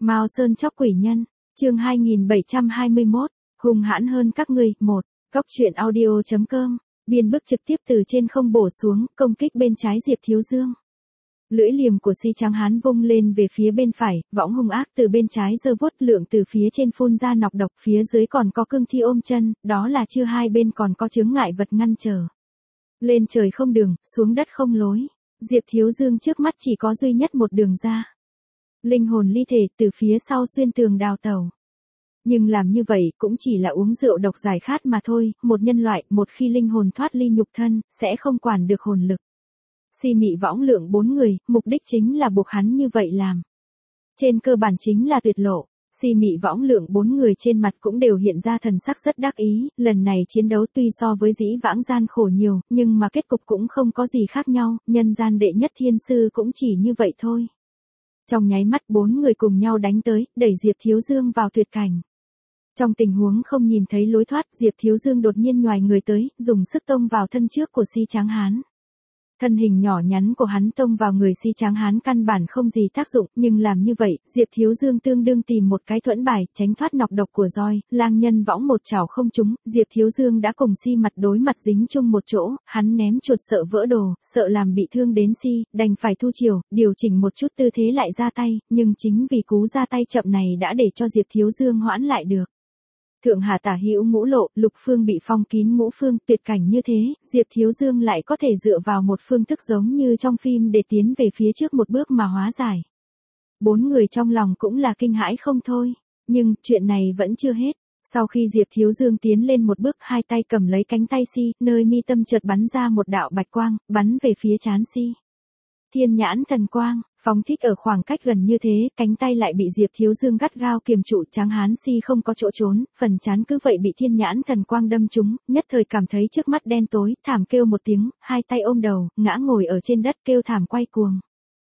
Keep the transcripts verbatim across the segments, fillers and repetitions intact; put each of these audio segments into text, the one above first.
Mao Sơn chóc quỷ nhân, chương hai nghìn bảy trăm hai mươi mốt, hung hãn hơn các ngươi, một, Góc truyện audio chấm com, biên bức trực tiếp từ trên không bổ xuống, công kích bên trái Diệp Thiếu Dương. Lưỡi liềm của Si Tráng Hán vung lên về phía bên phải, võng hung ác từ bên trái giơ vuốt, lượng từ phía trên phun ra nọc độc, phía dưới còn có cương thi ôm chân, đó là chưa hai bên còn có chướng ngại vật ngăn trở. Lên trời không đường, xuống đất không lối, Diệp Thiếu Dương trước mắt chỉ có duy nhất một đường ra. Linh hồn ly thể từ phía sau xuyên tường đào tẩu. Nhưng làm như vậy cũng chỉ là uống rượu độc giải khát mà thôi, một nhân loại một khi linh hồn thoát ly nhục thân, sẽ không quản được hồn lực. Si Mị Võng Lượng bốn người, mục đích chính là buộc hắn như vậy làm. Trên cơ bản chính là tuyệt lộ, Si Mị Võng Lượng bốn người trên mặt cũng đều hiện ra thần sắc rất đắc ý, lần này chiến đấu tuy so với dĩ vãng gian khổ nhiều, nhưng mà kết cục cũng không có gì khác nhau, nhân gian đệ nhất thiên sư cũng chỉ như vậy thôi. Trong nháy mắt bốn người cùng nhau đánh tới, đẩy Diệp Thiếu Dương vào tuyệt cảnh. Trong tình huống không nhìn thấy lối thoát, Diệp Thiếu Dương đột nhiên nhoài người tới, dùng sức tông vào thân trước của Si Tráng Hán. Thân hình nhỏ nhắn của hắn tông vào người Si Tráng Hán căn bản không gì tác dụng, nhưng làm như vậy, Diệp Thiếu Dương tương đương tìm một cái thuẫn bài, tránh thoát nọc độc của roi, lang nhân võng một chảo không trúng, Diệp Thiếu Dương đã cùng Si mặt đối mặt dính chung một chỗ, hắn ném chuột sợ vỡ đồ, sợ làm bị thương đến Si, đành phải thu chiều, điều chỉnh một chút tư thế lại ra tay, nhưng chính vì cú ra tay chậm này đã để cho Diệp Thiếu Dương hoãn lại được. Thượng hạ tả hữu ngũ lộ, lục phương bị phong kín ngũ phương, tuyệt cảnh như thế, Diệp Thiếu Dương lại có thể dựa vào một phương thức giống như trong phim để tiến về phía trước một bước mà hóa giải. Bốn người trong lòng cũng là kinh hãi không thôi, nhưng chuyện này vẫn chưa hết. Sau khi Diệp Thiếu Dương tiến lên một bước, hai tay cầm lấy cánh tay Si, nơi mi tâm chợt bắn ra một đạo bạch quang, bắn về phía trán Si. Thiên nhãn thần quang, phóng thích ở khoảng cách gần như thế, cánh tay lại bị Diệp Thiếu Dương gắt gao kiềm trụ, Tráng Hán Si không có chỗ trốn, phần trán cứ vậy bị thiên nhãn thần quang đâm trúng, nhất thời cảm thấy trước mắt đen tối, thảm kêu một tiếng, hai tay ôm đầu, ngã ngồi ở trên đất kêu thảm quay cuồng.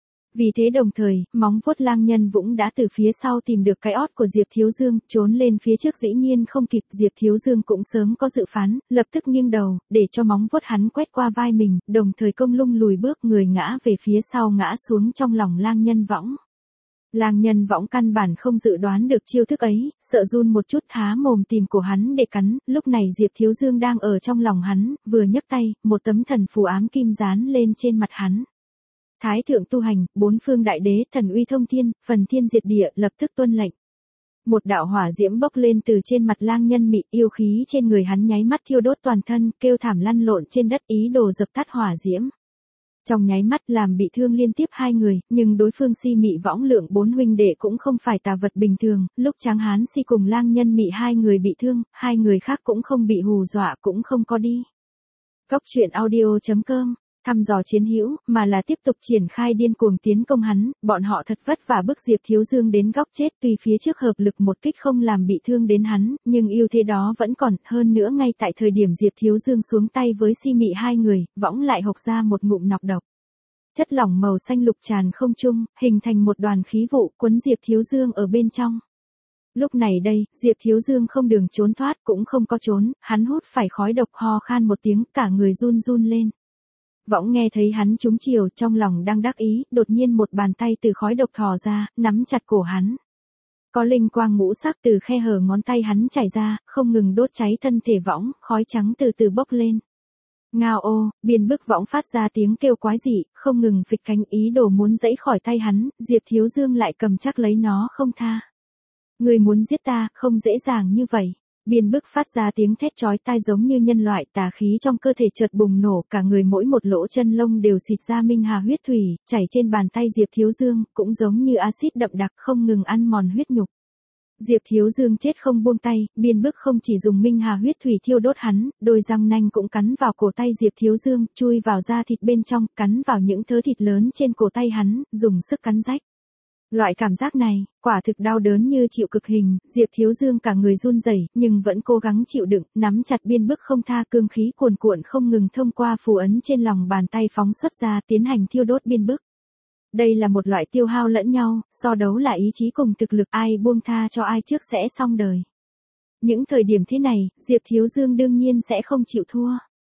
Vì thế đồng thời, móng vuốt lang nhân Vũng đã từ phía sau tìm được cái ót của Diệp Thiếu Dương, trốn lên phía trước dĩ nhiên không kịp, Diệp Thiếu Dương cũng sớm có dự phán, lập tức nghiêng đầu, để cho móng vuốt hắn quét qua vai mình, đồng thời công lung lùi bước, người ngã về phía sau ngã xuống trong lòng lang nhân Võng. Lang nhân Võng căn bản không dự đoán được chiêu thức ấy, sợ run một chút há mồm tìm cổ hắn để cắn, lúc này Diệp Thiếu Dương đang ở trong lòng hắn, vừa nhấc tay, một tấm thần phù ám kim dán lên trên mặt hắn. Thái thượng tu hành, bốn phương đại đế, thần uy thông thiên, phần thiên diệt địa, lập tức tuân lệnh. Một đạo hỏa diễm bốc lên từ trên mặt lang nhân Mị, yêu khí trên người hắn nháy mắt thiêu đốt toàn thân, kêu thảm lăn lộn trên đất, ý đồ dập tắt hỏa diễm. Trong nháy mắt làm bị thương liên tiếp hai người, nhưng đối phương Si Mị Võng Lượng bốn huynh đệ cũng không phải tà vật bình thường, lúc Tráng Hán Si cùng lang nhân Mị hai người bị thương, hai người khác cũng không bị hù dọa, cũng không có đi. Góc truyện audio chấm com thăm dò chiến hữu, mà là tiếp tục triển khai điên cuồng tiến công hắn, bọn họ thật vất vả bức Diệp Thiếu Dương đến góc chết, tuy phía trước hợp lực một kích không làm bị thương đến hắn, nhưng ưu thế đó vẫn còn, hơn nữa ngay tại thời điểm Diệp Thiếu Dương xuống tay với Si Mị hai người, Võng lại hộc ra một ngụm nọc độc. Chất lỏng màu xanh lục tràn không trung, hình thành một đoàn khí vụ quấn Diệp Thiếu Dương ở bên trong. Lúc này đây, Diệp Thiếu Dương không đường trốn thoát cũng không có trốn, hắn hút phải khói độc, ho khan một tiếng, cả người run run lên. Võng nghe thấy hắn trúng chiều, trong lòng đang đắc ý, đột nhiên một bàn tay từ khói độc thò ra, nắm chặt cổ hắn. Có linh quang ngũ sắc từ khe hở ngón tay hắn chảy ra, không ngừng đốt cháy thân thể Võng, khói trắng từ từ bốc lên. Ngao ô, biên bức Võng phát ra tiếng kêu quái dị, không ngừng phịch cánh ý đồ muốn giãy khỏi tay hắn, Diệp Thiếu Dương lại cầm chắc lấy nó không tha. Người muốn giết ta, không dễ dàng như vậy. Biên bức phát ra tiếng thét chói tai giống như nhân loại, tà khí trong cơ thể chợt bùng nổ, cả người mỗi một lỗ chân lông đều xịt ra minh hà huyết thủy, chảy trên bàn tay Diệp Thiếu Dương, cũng giống như axit đậm đặc không ngừng ăn mòn huyết nhục. Diệp Thiếu Dương chết không buông tay, biên bức không chỉ dùng minh hà huyết thủy thiêu đốt hắn, đôi răng nanh cũng cắn vào cổ tay Diệp Thiếu Dương, chui vào da thịt bên trong, cắn vào những thớ thịt lớn trên cổ tay hắn, dùng sức cắn rách. Loại cảm giác này, quả thực đau đớn như chịu cực hình, Diệp Thiếu Dương cả người run rẩy, nhưng vẫn cố gắng chịu đựng, nắm chặt biên bức không tha, cương khí cuồn cuộn không ngừng thông qua phù ấn trên lòng bàn tay phóng xuất ra, tiến hành thiêu đốt biên bức. Đây là một loại tiêu hao lẫn nhau, so đấu là ý chí cùng thực lực, ai buông tha cho ai trước sẽ xong đời. Những thời điểm thế này, Diệp Thiếu Dương đương nhiên sẽ không chịu thua.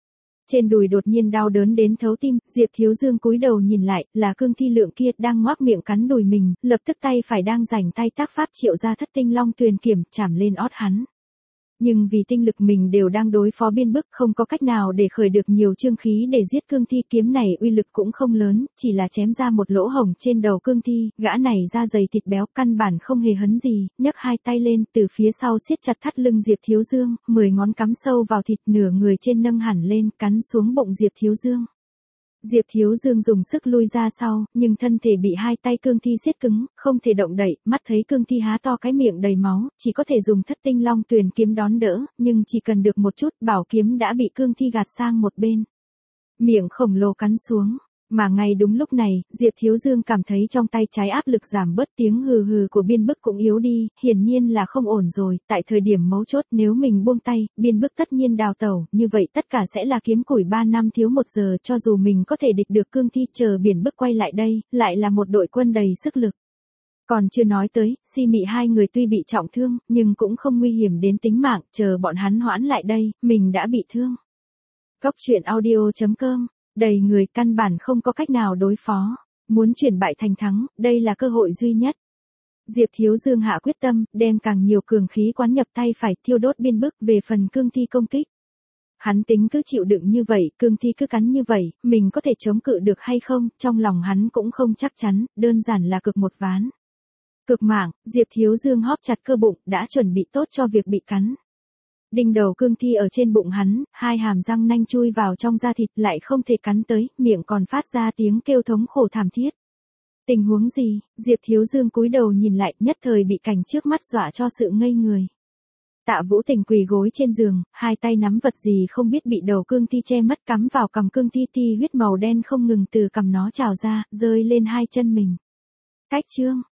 Trên đùi đột nhiên đau đớn đến thấu tim, Diệp Thiếu Dương cúi đầu nhìn lại, là Cương Thi Lượng kia đang ngoác miệng cắn đùi mình, lập tức tay phải đang rảnh tay tác pháp triệu ra thất tinh long tuyền kiểm, chảm lên ót hắn. Nhưng vì tinh lực mình đều đang đối phó biên bức, không có cách nào để khởi được nhiều chương khí để giết Cương Thi, kiếm này uy lực cũng không lớn, chỉ là chém ra một lỗ hổng trên đầu Cương Thi, gã này da dày thịt béo, căn bản không hề hấn gì, nhấc hai tay lên, từ phía sau siết chặt thắt lưng Diệp Thiếu Dương, mười ngón cắm sâu vào thịt, nửa người trên nâng hẳn lên, cắn xuống bụng Diệp Thiếu Dương. Diệp Thiếu Dương dùng sức lui ra sau, nhưng thân thể bị hai tay Cương Thi siết cứng, không thể động đậy, mắt thấy Cương Thi há to cái miệng đầy máu, chỉ có thể dùng thất tinh long tuyền kiếm đón đỡ, nhưng chỉ cần được một chút, bảo kiếm đã bị Cương Thi gạt sang một bên. Miệng khổng lồ cắn xuống, mà ngay đúng lúc này, Diệp Thiếu Dương cảm thấy trong tay trái áp lực giảm bớt, tiếng hừ hừ của biên bức cũng yếu đi, hiển nhiên là không ổn rồi, tại thời điểm mấu chốt nếu mình buông tay, biên bức tất nhiên đào tẩu, như vậy tất cả sẽ là kiếm củi ba năm thiếu một giờ, cho dù mình có thể địch được Cương Thi, chờ biển bức quay lại đây, lại là một đội quân đầy sức lực. Còn chưa nói tới, Si Mị hai người tuy bị trọng thương, nhưng cũng không nguy hiểm đến tính mạng, chờ bọn hắn hoãn lại đây, mình đã bị thương. Cốc truyện audio chấm com, đầy người căn bản không có cách nào đối phó. Muốn chuyển bại thành thắng, đây là cơ hội duy nhất. Diệp Thiếu Dương hạ quyết tâm, đem càng nhiều cường khí quán nhập tay phải, thiêu đốt biên bức, về phần Cương Thi công kích. Hắn tính cứ chịu đựng như vậy, Cương Thi cứ cắn như vậy, mình có thể chống cự được hay không, trong lòng hắn cũng không chắc chắn, đơn giản là cực một ván. Cực mạng, Diệp Thiếu Dương hóp chặt cơ bụng, đã chuẩn bị tốt cho việc bị cắn. Đinh đầu Cương Thi ở trên bụng hắn, hai hàm răng nanh chui vào trong da thịt, lại không thể cắn tới, miệng còn phát ra tiếng kêu thống khổ thảm thiết. Tình huống gì? Diệp Thiếu Dương cúi đầu nhìn lại, nhất thời bị cảnh trước mắt dọa cho sự ngây người. Tạ Vũ Tình quỳ gối trên giường, hai tay nắm vật gì không biết bị đầu Cương Thi che mất, cắm vào cằm Cương Thi, ti huyết màu đen không ngừng từ cằm nó trào ra, rơi lên hai chân mình. Cách chương